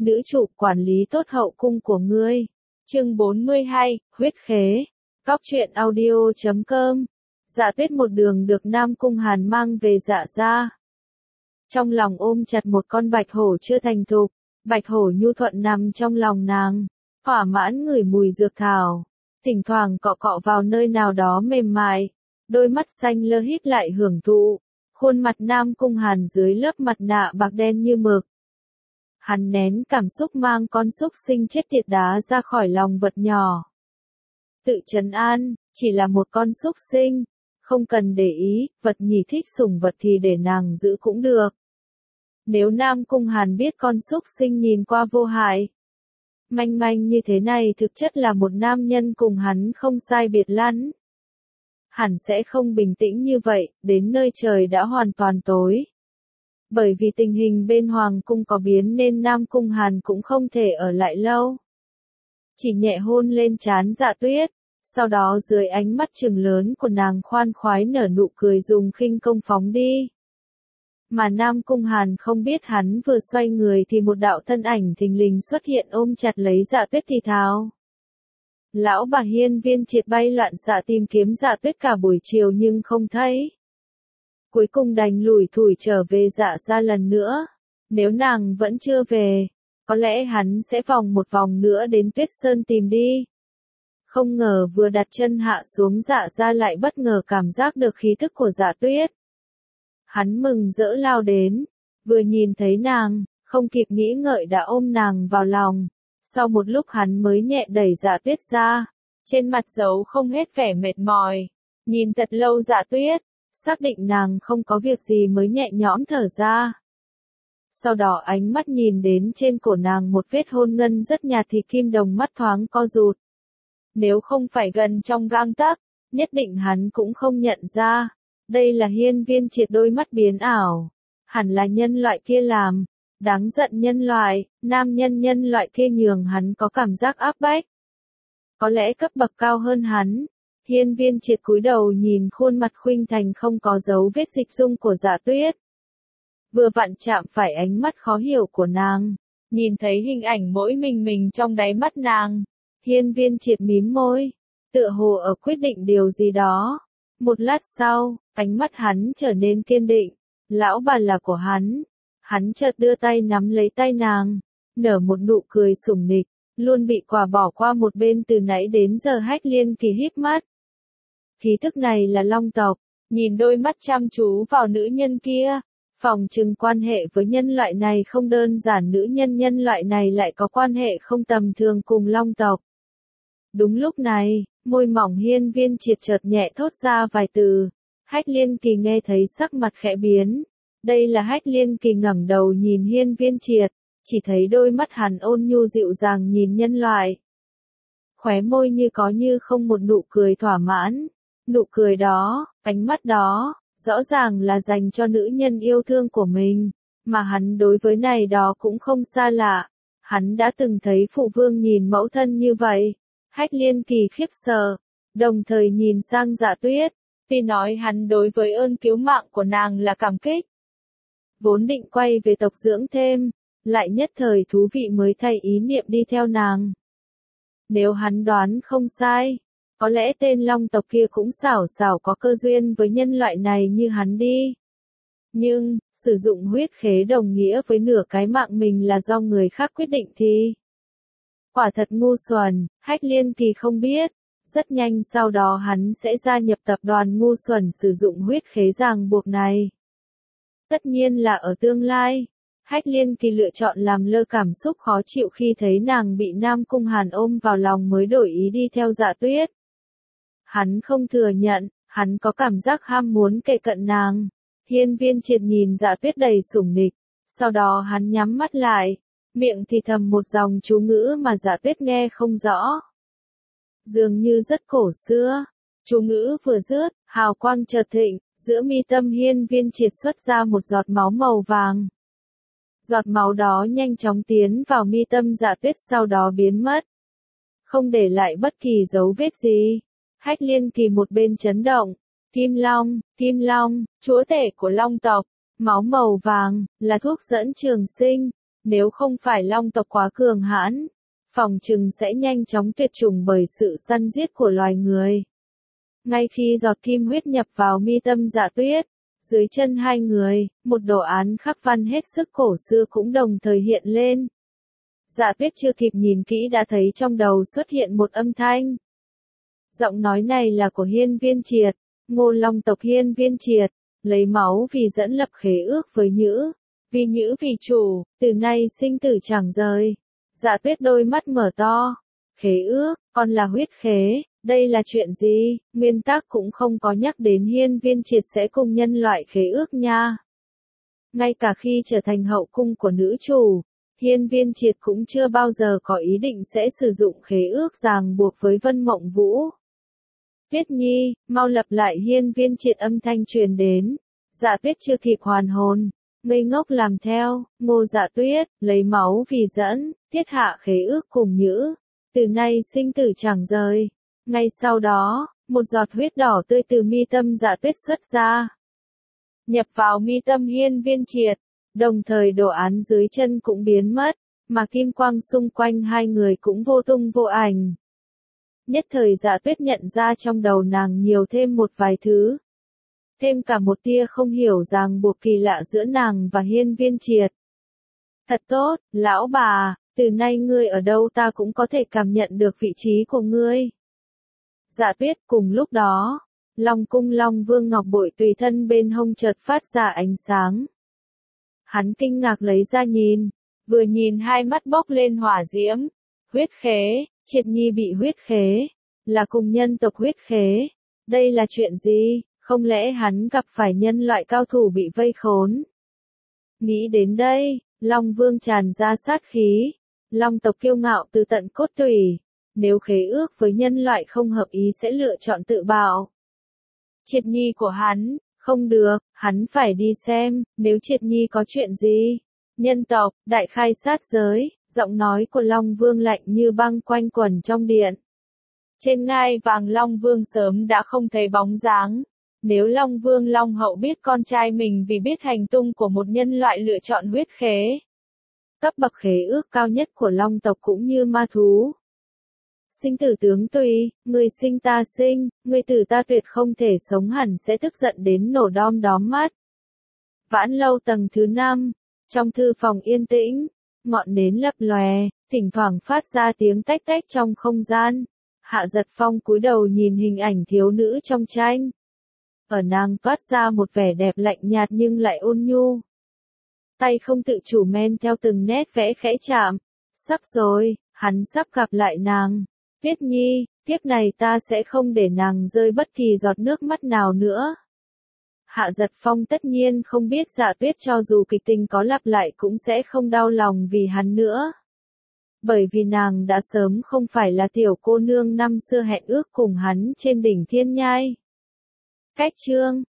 nữ chủ quản lý tốt hậu cung của ngươi. Chương 42, huyết khế. Cóc truyện audio.com. Dạ Tuyết một đường được Nam Cung Hàn mang về Dạ gia. Trong lòng ôm chặt một con bạch hổ chưa thành thục, bạch hổ nhu thuận nằm trong lòng nàng, thỏa mãn ngửi mùi dược thảo, thỉnh thoảng cọ cọ vào nơi nào đó mềm mại, đôi mắt xanh lơ híp lại hưởng thụ, khuôn mặt Nam Cung Hàn dưới lớp mặt nạ bạc đen như mực. Hắn nén cảm xúc mang con súc sinh chết tiệt đá ra khỏi lòng vật nhỏ. Tự trấn an, chỉ là một con súc sinh, không cần để ý, vật nhì thích sủng vật thì để nàng giữ cũng được. Nếu Nam Cung Hàn biết con súc sinh nhìn qua vô hại, manh manh như thế này thực chất là một nam nhân cùng hắn không sai biệt lắm, hẳn sẽ không bình tĩnh như vậy, đến nơi trời đã hoàn toàn tối. Bởi vì tình hình bên Hoàng cung có biến nên Nam Cung Hàn cũng không thể ở lại lâu. Chỉ nhẹ hôn lên trán Dạ Tuyết, sau đó dưới ánh mắt trừng lớn của nàng khoan khoái nở nụ cười dùng khinh công phóng đi. Mà Nam Cung Hàn không biết hắn vừa xoay người thì một đạo thân ảnh thình lình xuất hiện ôm chặt lấy Dạ Tuyết thì thào. Lão bà Hiên Viên Triệt bay loạn xạ tìm kiếm Dạ Tuyết cả buổi chiều nhưng không thấy. Cuối cùng đành lủi thủi trở về Dạ gia lần nữa. Nếu nàng vẫn chưa về, có lẽ hắn sẽ vòng một vòng nữa đến Tuyết Sơn tìm đi. Không ngờ vừa đặt chân hạ xuống Dạ gia lại bất ngờ cảm giác được khí thức của Dạ Tuyết. Hắn mừng rỡ lao đến, vừa nhìn thấy nàng, không kịp nghĩ ngợi đã ôm nàng vào lòng. Sau một lúc hắn mới nhẹ đẩy Dạ Tuyết ra, trên mặt giấu không hết vẻ mệt mỏi. Nhìn thật lâu Dạ Tuyết, xác định nàng không có việc gì mới nhẹ nhõm thở ra. Sau đó ánh mắt nhìn đến trên cổ nàng một vết hôn ngân rất nhạt thì kim đồng mắt thoáng co rụt. Nếu không phải gần trong gang tấc, nhất định hắn cũng không nhận ra. Đây là Hiên Viên Triệt, đôi mắt biến ảo. Hẳn là nhân loại kia làm. Đáng giận nhân loại, nam nhân loại kia nhường hắn có cảm giác áp bách. Có lẽ cấp bậc cao hơn hắn. Hiên Viên Triệt cúi đầu nhìn khuôn mặt khuynh thành không có dấu vết dịch dung của Dạ Tuyết. Vừa vặn chạm phải ánh mắt khó hiểu của nàng. Nhìn thấy hình ảnh mỗi mình trong đáy mắt nàng. Hiên Viên Triệt mím môi, tựa hồ ở quyết định điều gì đó. Một lát sau, ánh mắt hắn trở nên kiên định. Lão bà là của hắn. Hắn chợt đưa tay nắm lấy tay nàng, nở một nụ cười sủng nịch, luôn bị quả bỏ qua một bên từ nãy đến giờ. Hách Liên Kỳ híp mắt. Khí thức này là long tộc, nhìn đôi mắt chăm chú vào nữ nhân kia, phỏng chừng quan hệ với nhân loại này không đơn giản, nữ nhân loại này lại có quan hệ không tầm thường cùng long tộc. Đúng lúc này, môi mỏng Hiên Viên Triệt chợt nhẹ thốt ra vài từ. Hách Liên Kỳ nghe thấy sắc mặt khẽ biến. Đây là Hách Liên Kỳ ngẩng đầu nhìn Hiên Viên Triệt, chỉ thấy đôi mắt hắn ôn nhu dịu dàng nhìn nhân loại. Khóe môi như có như không một nụ cười thỏa mãn. Nụ cười đó, ánh mắt đó, rõ ràng là dành cho nữ nhân yêu thương của mình, mà hắn đối với này đó cũng không xa lạ. Hắn đã từng thấy phụ vương nhìn mẫu thân như vậy. Hách Liên Kỳ khiếp sợ, đồng thời nhìn sang Dạ Tuyết, tuy nói hắn đối với ơn cứu mạng của nàng là cảm kích. Vốn định quay về tộc dưỡng thêm, lại nhất thời thú vị mới thay ý niệm đi theo nàng. Nếu hắn đoán không sai, có lẽ tên long tộc kia cũng xảo có cơ duyên với nhân loại này như hắn đi. Nhưng, sử dụng huyết khế đồng nghĩa với nửa cái mạng mình là do người khác quyết định thì... Quả thật ngu xuẩn, Hách Liên Kỳ không biết. Rất nhanh sau đó hắn sẽ gia nhập tập đoàn ngu xuẩn sử dụng huyết khế ràng buộc này. Tất nhiên là ở tương lai, Hách Liên Kỳ lựa chọn làm lơ cảm xúc khó chịu khi thấy nàng bị Nam Cung Hàn ôm vào lòng mới đổi ý đi theo Dạ Tuyết. Hắn không thừa nhận, hắn có cảm giác ham muốn kề cận nàng. Hiên Viên Triệt nhìn Dạ Tuyết đầy sủng nịch, sau đó hắn nhắm mắt lại, miệng thì thầm một dòng chú ngữ mà Dạ Tuyết nghe không rõ. Dường như rất cổ xưa, chú ngữ vừa dứt, hào quang chợt thịnh, giữa mi tâm Hiên Viên Triệt xuất ra một giọt máu màu vàng. Giọt máu đó nhanh chóng tiến vào mi tâm Dạ Tuyết sau đó biến mất. Không để lại bất kỳ dấu vết gì. Hách Liên Kỳ một bên chấn động. Kim Long, chúa tể của long tộc. Máu màu vàng, là thuốc dẫn trường sinh. Nếu không phải long tộc quá cường hãn, phòng chừng sẽ nhanh chóng tuyệt chủng bởi sự săn giết của loài người. Ngay khi giọt kim huyết nhập vào mi tâm Dạ Tuyết, dưới chân hai người, một đồ án khắc văn hết sức cổ xưa cũng đồng thời hiện lên. Dạ Tuyết chưa kịp nhìn kỹ đã thấy trong đầu xuất hiện một âm thanh. Giọng nói này là của Hiên Viên Triệt, Ngô Long tộc Hiên Viên Triệt, lấy máu vì dẫn lập khế ước với Nhữ, vì Nhữ vì chủ, từ nay sinh tử chẳng rời. Dạ Tuyết đôi mắt mở to. Khế ước, còn là huyết khế, đây là chuyện gì? Nguyên tác cũng không có nhắc đến Hiên Viên Triệt sẽ cùng nhân loại khế ước nha. Ngay cả khi trở thành hậu cung của nữ chủ, Hiên Viên Triệt cũng chưa bao giờ có ý định sẽ sử dụng khế ước ràng buộc với Vân Mộng Vũ. Tuyết Nhi, mau lập lại. Hiên Viên Triệt âm thanh truyền đến. Dạ Tuyết chưa kịp hoàn hồn, ngây ngốc làm theo. Ngô Dạ Tuyết, lấy máu vì dẫn, thiết hạ khế ước cùng Nhữ, từ nay sinh tử chẳng rời. Ngay sau đó, một giọt huyết đỏ tươi từ mi tâm Dạ Tuyết xuất ra, nhập vào mi tâm Hiên Viên Triệt, đồng thời đồ án dưới chân cũng biến mất, mà kim quang xung quanh hai người cũng vô tung vô ảnh. Nhất thời Dạ Tuyết nhận ra trong đầu nàng nhiều thêm một vài thứ. Thêm cả một tia không hiểu ràng buộc kỳ lạ giữa nàng và Hiên Viên Triệt. Thật tốt, lão bà, từ nay ngươi ở đâu ta cũng có thể cảm nhận được vị trí của ngươi. Dạ Tuyết. Cùng lúc đó, Long cung Long Vương ngọc bội tùy thân bên hông chợt phát ra ánh sáng. Hắn kinh ngạc lấy ra nhìn, vừa nhìn hai mắt bốc lên hỏa diễm. Huyết khế, Triệt Nhi bị huyết khế, là cùng nhân tộc huyết khế. Đây là chuyện gì? Không lẽ hắn gặp phải nhân loại cao thủ bị vây khốn? Nghĩ đến đây, Long Vương tràn ra sát khí. Long tộc kiêu ngạo từ tận cốt tủy, nếu khế ước với nhân loại không hợp ý sẽ lựa chọn tự bạo. Triệt Nhi của hắn, không được, hắn phải đi xem, nếu Triệt Nhi có chuyện gì. Nhân tộc, đại khai sát giới, giọng nói của Long Vương lạnh như băng quanh quẩn trong điện. Trên ngai vàng Long Vương sớm đã không thấy bóng dáng. Nếu Long Vương Long Hậu biết con trai mình vì biết hành tung của một nhân loại lựa chọn huyết khế, cấp bậc khế ước cao nhất của Long tộc cũng như ma thú. Sinh tử tướng tùy, người sinh ta sinh, người tử ta tuyệt không thể sống, hẳn sẽ tức giận đến nổ đom đóm mắt. Vãn lâu tầng thứ 5, trong thư phòng yên tĩnh, ngọn nến lập lòe, thỉnh thoảng phát ra tiếng tách tách trong không gian. Hạ Giật Phong cúi đầu nhìn hình ảnh thiếu nữ trong tranh. Ở nàng toát ra một vẻ đẹp lạnh nhạt nhưng lại ôn nhu. Tay không tự chủ men theo từng nét vẽ khẽ chạm. Sắp rồi, hắn sắp gặp lại nàng. Tuyết Nhi, tiếp này ta sẽ không để nàng rơi bất kỳ giọt nước mắt nào nữa. Hạ Giật Phong tất nhiên không biết Dạ Tuyết cho dù kịch tình có lặp lại cũng sẽ không đau lòng vì hắn nữa. Bởi vì nàng đã sớm không phải là tiểu cô nương năm xưa hẹn ước cùng hắn trên đỉnh thiên nhai. Cách chương